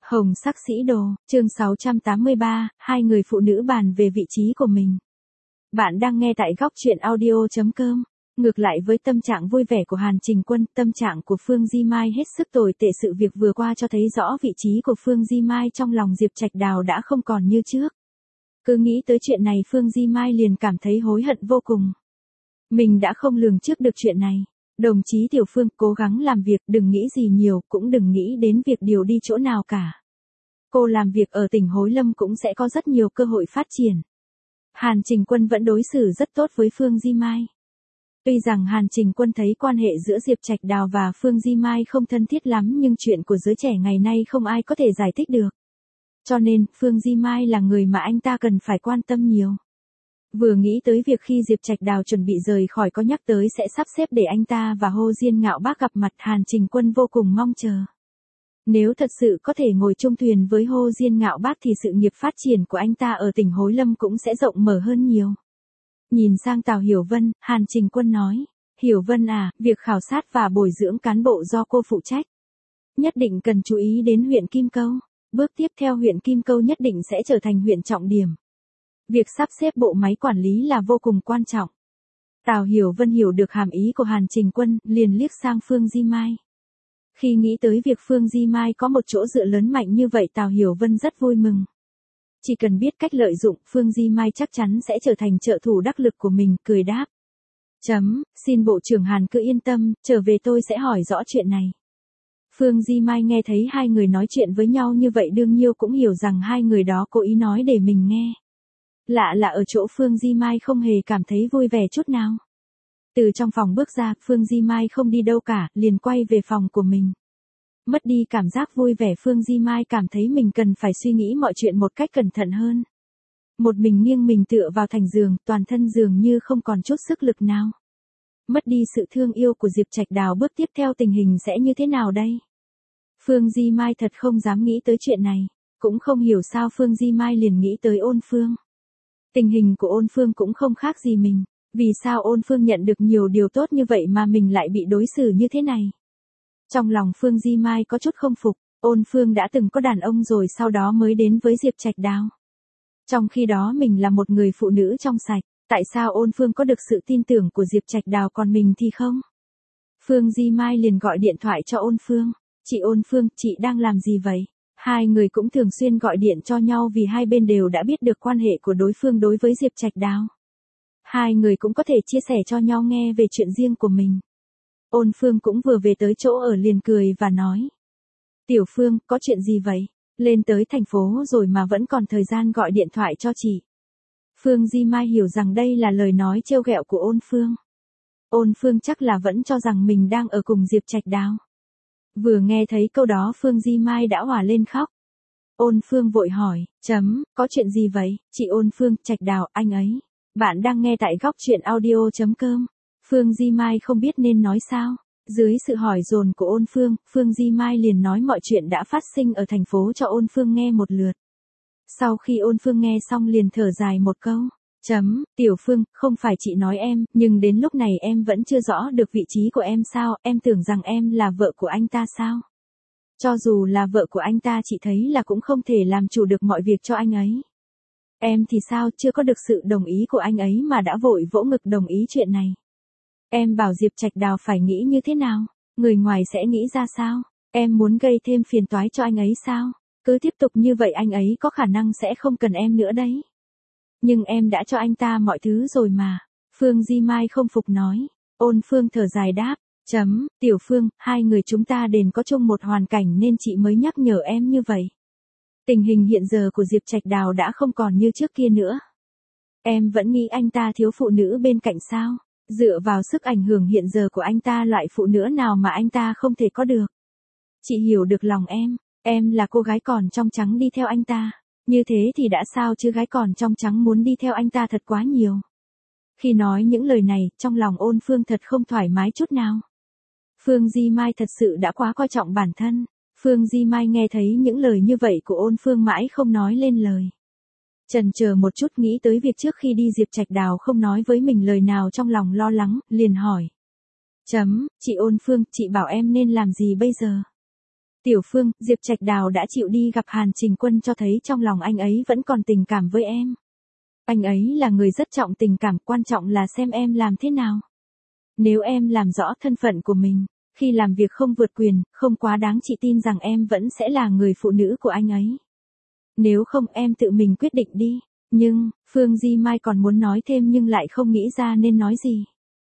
Hồng sắc sĩ đồ, chương 683, hai người phụ nữ bàn về vị trí của mình. Bạn đang nghe tại góc truyện audio.com. Ngược lại với tâm trạng vui vẻ của Hàn Trình Quân, tâm trạng của Phương Di Mai hết sức tồi tệ. Sự việc vừa qua cho thấy rõ vị trí của Phương Di Mai trong lòng Diệp Trạch Đào đã không còn như trước. Cứ nghĩ tới chuyện này Phương Di Mai liền cảm thấy hối hận vô cùng. Mình đã không lường trước được chuyện này. Đồng chí Tiểu Phương, cố gắng làm việc, đừng nghĩ gì nhiều, cũng đừng nghĩ đến việc điều đi chỗ nào cả. Cô làm việc ở tỉnh Hối Lâm cũng sẽ có rất nhiều cơ hội phát triển. Hàn Trình Quân vẫn đối xử rất tốt với Phương Di Mai. Tuy rằng Hàn Trình Quân thấy quan hệ giữa Diệp Trạch Đào và Phương Di Mai không thân thiết lắm, nhưng chuyện của giới trẻ ngày nay không ai có thể giải thích được. Cho nên, Phương Di Mai là người mà anh ta cần phải quan tâm nhiều. Vừa nghĩ tới việc khi Diệp Trạch Đào chuẩn bị rời khỏi có nhắc tới sẽ sắp xếp để anh ta và Hồ Diên Ngạo Bác gặp mặt, Hàn Trình Quân vô cùng mong chờ. Nếu thật sự có thể ngồi chung thuyền với Hồ Diên Ngạo Bác thì sự nghiệp phát triển của anh ta ở tỉnh Hối Lâm cũng sẽ rộng mở hơn nhiều. Nhìn sang Tào Hiểu Vân, Hàn Trình Quân nói, Hiểu Vân à, việc khảo sát và bồi dưỡng cán bộ do cô phụ trách. Nhất định cần chú ý đến huyện Kim Câu. Bước tiếp theo huyện Kim Câu nhất định sẽ trở thành huyện trọng điểm. Việc sắp xếp bộ máy quản lý là vô cùng quan trọng. Tào Hiểu Vân hiểu được hàm ý của Hàn Trình Quân, liền liếc sang Phương Di Mai. Khi nghĩ tới việc Phương Di Mai có một chỗ dựa lớn mạnh như vậy, Tào Hiểu Vân rất vui mừng. Chỉ cần biết cách lợi dụng, Phương Di Mai chắc chắn sẽ trở thành trợ thủ đắc lực của mình, cười đáp. Xin Bộ trưởng Hàn cứ yên tâm, trở về tôi sẽ hỏi rõ chuyện này. Phương Di Mai nghe thấy hai người nói chuyện với nhau như vậy đương nhiên cũng hiểu rằng hai người đó cố ý nói để mình nghe. Lạ là ở chỗ Phương Di Mai không hề cảm thấy vui vẻ chút nào. Từ trong phòng bước ra, Phương Di Mai không đi đâu cả, liền quay về phòng của mình. Mất đi cảm giác vui vẻ, Phương Di Mai cảm thấy mình cần phải suy nghĩ mọi chuyện một cách cẩn thận hơn. Một mình nghiêng mình tựa vào thành giường, toàn thân dường như không còn chút sức lực nào. Mất đi sự thương yêu của Diệp Trạch Đào, bước tiếp theo tình hình sẽ như thế nào đây? Phương Di Mai thật không dám nghĩ tới chuyện này. Cũng không hiểu sao Phương Di Mai liền nghĩ tới Ôn Phương. Tình hình của Ôn Phương cũng không khác gì mình. Vì sao Ôn Phương nhận được nhiều điều tốt như vậy mà mình lại bị đối xử như thế này? Trong lòng Phương Di Mai có chút không phục. Ôn Phương đã từng có đàn ông rồi sau đó mới đến với Diệp Trạch Đào. Trong khi đó mình là một người phụ nữ trong sạch. Tại sao Ôn Phương có được sự tin tưởng của Diệp Trạch Đào còn mình thì không? Phương Di Mai liền gọi điện thoại cho Ôn Phương. Chị Ôn Phương, chị đang làm gì vậy? Hai người cũng thường xuyên gọi điện cho nhau vì hai bên đều đã biết được quan hệ của đối phương đối với Diệp Trạch Đào. Hai người cũng có thể chia sẻ cho nhau nghe về chuyện riêng của mình. Ôn Phương cũng vừa về tới chỗ ở liền cười và nói. Tiểu Phương, có chuyện gì vậy? Lên tới thành phố rồi mà vẫn còn thời gian gọi điện thoại cho chị. Phương Di Mai hiểu rằng đây là lời nói trêu ghẹo của Ôn Phương. Ôn Phương chắc là vẫn cho rằng mình đang ở cùng Diệp Trạch Đào. Vừa nghe thấy câu đó Phương Di Mai đã òa lên khóc. Ôn Phương vội hỏi, có chuyện gì vậy? Chị Ôn Phương, Trạch Đào, anh ấy. Bạn đang nghe tại góc truyện audio.com. Phương Di Mai không biết nên nói sao. Dưới sự hỏi dồn của Ôn Phương, Phương Di Mai liền nói mọi chuyện đã phát sinh ở thành phố cho Ôn Phương nghe một lượt. Sau khi Ôn Phương nghe xong liền thở dài một câu. Tiểu Phương, không phải chị nói em, nhưng đến lúc này em vẫn chưa rõ được vị trí của em sao, em tưởng rằng em là vợ của anh ta sao? Cho dù là vợ của anh ta chị thấy là cũng không thể làm chủ được mọi việc cho anh ấy. Em thì sao, chưa có được sự đồng ý của anh ấy mà đã vội vỗ ngực đồng ý chuyện này. Em bảo Diệp Trạch Đào phải nghĩ như thế nào? Người ngoài sẽ nghĩ ra sao? Em muốn gây thêm phiền toái cho anh ấy sao? Cứ tiếp tục như vậy anh ấy có khả năng sẽ không cần em nữa đấy. Nhưng em đã cho anh ta mọi thứ rồi mà. Phương Di Mai không phục nói. Ôn Phương thở dài đáp. Tiểu Phương, hai người chúng ta đều có chung một hoàn cảnh nên chị mới nhắc nhở em như vậy. Tình hình hiện giờ của Diệp Trạch Đào đã không còn như trước kia nữa. Em vẫn nghĩ anh ta thiếu phụ nữ bên cạnh sao? Dựa vào sức ảnh hưởng hiện giờ của anh ta, loại phụ nữ nào mà anh ta không thể có được. Chị hiểu được lòng em là cô gái còn trong trắng đi theo anh ta. Như thế thì đã sao chứ, gái còn trong trắng muốn đi theo anh ta thật quá nhiều. Khi nói những lời này, trong lòng Ôn Phương thật không thoải mái chút nào. Phương Di Mai thật sự đã quá coi trọng bản thân. Phương Di Mai nghe thấy những lời như vậy của Ôn Phương mãi không nói lên lời. Chần chờ một chút nghĩ tới việc trước khi đi Diệp Trạch Đào không nói với mình lời nào, trong lòng lo lắng, liền hỏi. Chị Ôn Phương, chị bảo em nên làm gì bây giờ? Tiểu Phương, Diệp Trạch Đào đã chịu đi gặp Hàn Trình Quân cho thấy trong lòng anh ấy vẫn còn tình cảm với em. Anh ấy là người rất trọng tình cảm, quan trọng là xem em làm thế nào. Nếu em làm rõ thân phận của mình, khi làm việc không vượt quyền, không quá đáng, chị tin rằng em vẫn sẽ là người phụ nữ của anh ấy. Nếu không em tự mình quyết định đi. Nhưng, Phương Di Mai còn muốn nói thêm nhưng lại không nghĩ ra nên nói gì.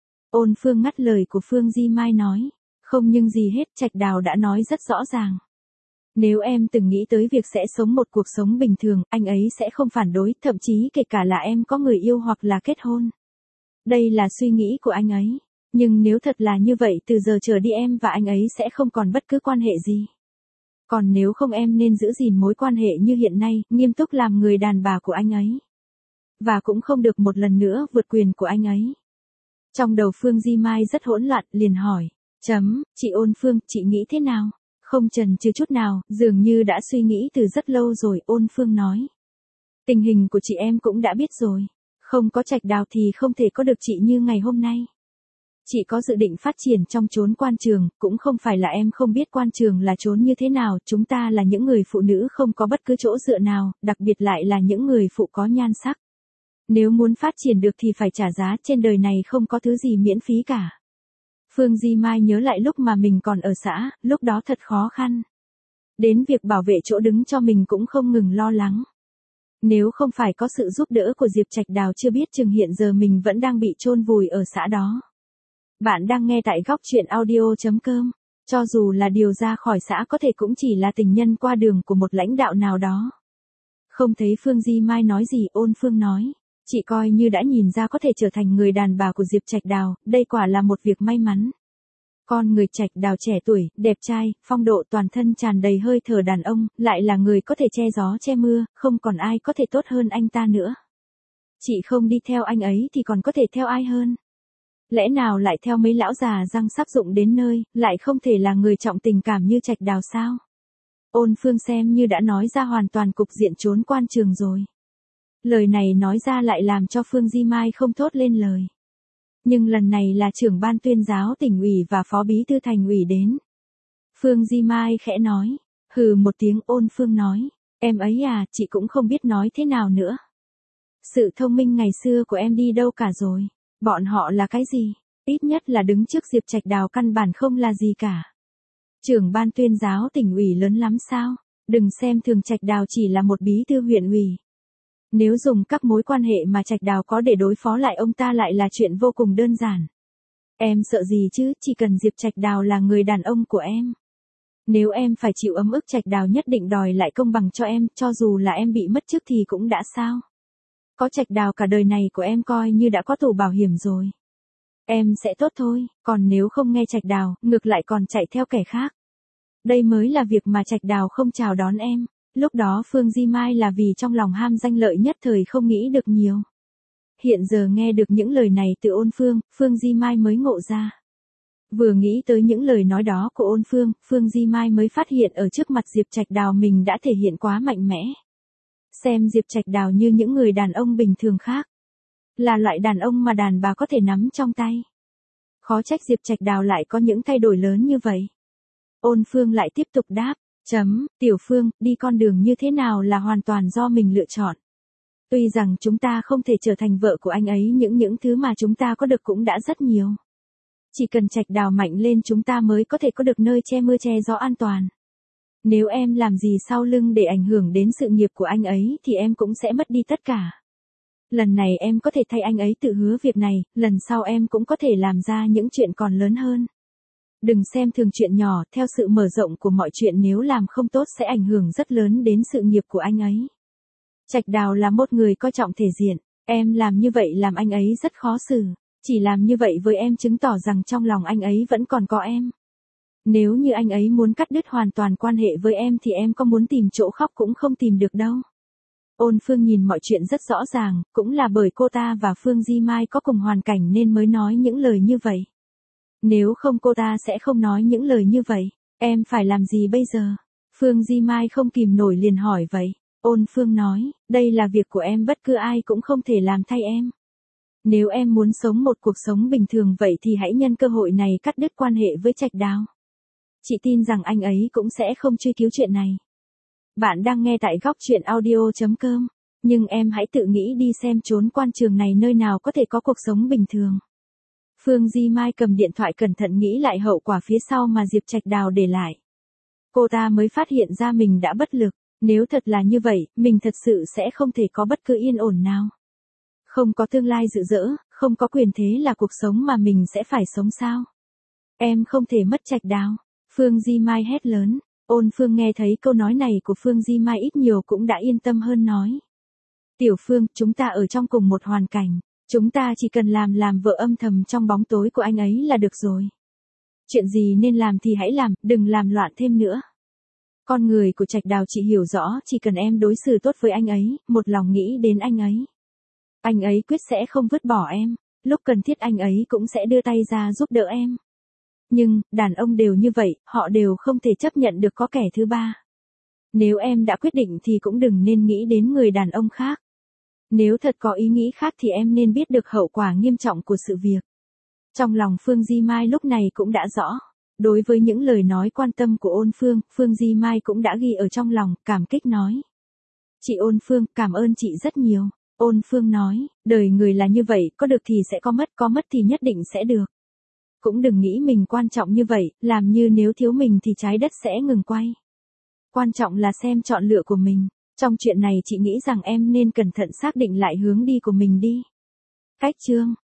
Ôn Phương ngắt lời của Phương Di Mai nói. Không nhưng gì hết, Trạch Đào đã nói rất rõ ràng. Nếu em từng nghĩ tới việc sẽ sống một cuộc sống bình thường, anh ấy sẽ không phản đối, thậm chí kể cả là em có người yêu hoặc là kết hôn. Đây là suy nghĩ của anh ấy. Nhưng nếu thật là như vậy, từ giờ trở đi em và anh ấy sẽ không còn bất cứ quan hệ gì. Còn nếu không em nên giữ gìn mối quan hệ như hiện nay, nghiêm túc làm người đàn bà của anh ấy. Và cũng không được một lần nữa vượt quyền của anh ấy. Trong đầu Phương Di Mai rất hỗn loạn, liền hỏi. Chị Ôn Phương, chị nghĩ thế nào? Không chần chừ chút nào, dường như đã suy nghĩ từ rất lâu rồi, Ôn Phương nói. Tình hình của chị em cũng đã biết rồi. Không có Trạch Đào thì không thể có được chị như ngày hôm nay. Chị có dự định phát triển trong chốn quan trường, cũng không phải là em không biết quan trường là chốn như thế nào, chúng ta là những người phụ nữ không có bất cứ chỗ dựa nào, đặc biệt lại là những người phụ có nhan sắc. Nếu muốn phát triển được thì phải trả giá, trên đời này không có thứ gì miễn phí cả. Phương Di Mai nhớ lại lúc mà mình còn ở xã, lúc đó thật khó khăn. Đến việc bảo vệ chỗ đứng cho mình cũng không ngừng lo lắng. Nếu không phải có sự giúp đỡ của Diệp Trạch Đào chưa biết chừng hiện giờ mình vẫn đang bị chôn vùi ở xã đó. Bạn đang nghe tại góc truyện audio.com. Cho dù là điều ra khỏi xã có thể cũng chỉ là tình nhân qua đường của một lãnh đạo nào đó. Không thấy Phương Di Mai nói gì, Ôn Phương nói. Chị coi như đã nhìn ra có thể trở thành người đàn bà của Diệp Trạch Đào, đây quả là một việc may mắn. Con người Trạch Đào trẻ tuổi, đẹp trai, phong độ, toàn thân tràn đầy hơi thở đàn ông, lại là người có thể che gió che mưa, không còn ai có thể tốt hơn anh ta nữa. Chị không đi theo anh ấy thì còn có thể theo ai hơn? Lẽ nào lại theo mấy lão già răng sắp rụng đến nơi, lại không thể là người trọng tình cảm như Trạch Đào sao? Ôn Phương xem như đã nói ra hoàn toàn cục diện trốn quan trường rồi. Lời này nói ra lại làm cho Phương Di Mai không thốt lên lời. Nhưng lần này là trưởng ban tuyên giáo tỉnh ủy và phó bí thư thành ủy đến. Phương Di Mai khẽ nói. Hừ một tiếng, Ôn Phương nói. Em ấy à, chị cũng không biết nói thế nào nữa. Sự thông minh ngày xưa của em đi đâu cả rồi. Bọn họ là cái gì? Ít nhất là đứng trước Diệp Trạch Đào căn bản không là gì cả. Trưởng ban tuyên giáo tỉnh ủy lớn lắm sao? Đừng xem thường Trạch Đào chỉ là một bí thư huyện ủy. Nếu dùng các mối quan hệ mà Trạch Đào có để đối phó lại ông ta lại là chuyện vô cùng đơn giản. Em sợ gì chứ, chỉ cần Diệp Trạch Đào là người đàn ông của em. Nếu em phải chịu ấm ức, Trạch Đào nhất định đòi lại công bằng cho em, cho dù là em bị mất chức thì cũng đã sao. Có Trạch Đào cả đời này của em coi như đã có tủ bảo hiểm rồi. Em sẽ tốt thôi, còn nếu không nghe Trạch Đào, ngược lại còn chạy theo kẻ khác. Đây mới là việc mà Trạch Đào không chào đón em. Lúc đó Phương Di Mai là vì trong lòng ham danh lợi nhất thời không nghĩ được nhiều. Hiện giờ nghe được những lời này từ Ôn Phương, Phương Di Mai mới ngộ ra. Vừa nghĩ tới những lời nói đó của Ôn Phương, Phương Di Mai mới phát hiện ở trước mặt Diệp Trạch Đào mình đã thể hiện quá mạnh mẽ. Xem Diệp Trạch Đào như những người đàn ông bình thường khác. Là loại đàn ông mà đàn bà có thể nắm trong tay. Khó trách Diệp Trạch Đào lại có những thay đổi lớn như vậy. Ôn Phương lại tiếp tục đáp. Tiểu Phương, đi con đường như thế nào là hoàn toàn do mình lựa chọn. Tuy rằng chúng ta không thể trở thành vợ của anh ấy, những thứ mà chúng ta có được cũng đã rất nhiều. Chỉ cần Trạch Đào mạnh lên chúng ta mới có thể có được nơi che mưa che gió an toàn. Nếu em làm gì sau lưng để ảnh hưởng đến sự nghiệp của anh ấy thì em cũng sẽ mất đi tất cả. Lần này em có thể thay anh ấy tự hứa việc này, lần sau em cũng có thể làm ra những chuyện còn lớn hơn. Đừng xem thường chuyện nhỏ, theo sự mở rộng của mọi chuyện nếu làm không tốt sẽ ảnh hưởng rất lớn đến sự nghiệp của anh ấy. Trạch Đào là một người coi trọng thể diện, em làm như vậy làm anh ấy rất khó xử, chỉ làm như vậy với em chứng tỏ rằng trong lòng anh ấy vẫn còn có em. Nếu như anh ấy muốn cắt đứt hoàn toàn quan hệ với em thì em có muốn tìm chỗ khóc cũng không tìm được đâu. Ôn Phương nhìn mọi chuyện rất rõ ràng, cũng là bởi cô ta và Phương Di Mai có cùng hoàn cảnh nên mới nói những lời như vậy. Nếu không cô ta sẽ không nói những lời như vậy. Em phải làm gì bây giờ? Phương Di Mai không kìm nổi liền hỏi vậy. Ôn Phương nói, đây là việc của em, bất cứ ai cũng không thể làm thay em. Nếu em muốn sống một cuộc sống bình thường vậy thì hãy nhân cơ hội này cắt đứt quan hệ với Trạch Đào. Chị tin rằng anh ấy cũng sẽ không truy cứu chuyện này. Bạn đang nghe tại góc chuyện audio.com. Nhưng em hãy tự nghĩ đi xem chốn quan trường này nơi nào có thể có cuộc sống bình thường. Phương Di Mai cầm điện thoại cẩn thận nghĩ lại hậu quả phía sau mà Diệp Trạch Đào để lại. Cô ta mới phát hiện ra mình đã bất lực. Nếu thật là như vậy, mình thật sự sẽ không thể có bất cứ yên ổn nào. Không có tương lai rực rỡ, không có quyền thế là cuộc sống mà mình sẽ phải sống sao? Em không thể mất Trạch Đào. Phương Di Mai hét lớn. Ôn Phương nghe thấy câu nói này của Phương Di Mai ít nhiều cũng đã yên tâm hơn nói. Tiểu Phương, chúng ta ở trong cùng một hoàn cảnh. Chúng ta chỉ cần làm vợ âm thầm trong bóng tối của anh ấy là được rồi. Chuyện gì nên làm thì hãy làm, đừng làm loạn thêm nữa. Con người của Trạch Đào chị hiểu rõ, chỉ cần em đối xử tốt với anh ấy, một lòng nghĩ đến anh ấy quyết sẽ không vứt bỏ em, lúc cần thiết anh ấy cũng sẽ đưa tay ra giúp đỡ em. Nhưng, đàn ông đều như vậy, họ đều không thể chấp nhận được có kẻ thứ ba. Nếu em đã quyết định thì cũng đừng nên nghĩ đến người đàn ông khác. Nếu thật có ý nghĩ khác thì em nên biết được hậu quả nghiêm trọng của sự việc. Trong lòng Phương Di Mai lúc này cũng đã rõ. Đối với những lời nói quan tâm của Ôn Phương, Phương Di Mai cũng đã ghi ở trong lòng, cảm kích nói. Chị Ôn Phương, cảm ơn chị rất nhiều. Ôn Phương nói, đời người là như vậy, có được thì sẽ có mất thì nhất định sẽ được. Cũng đừng nghĩ mình quan trọng như vậy, làm như nếu thiếu mình thì trái đất sẽ ngừng quay. Quan trọng là xem chọn lựa của mình. Trong chuyện này chị nghĩ rằng em nên cẩn thận xác định lại hướng đi của mình đi. Cách chương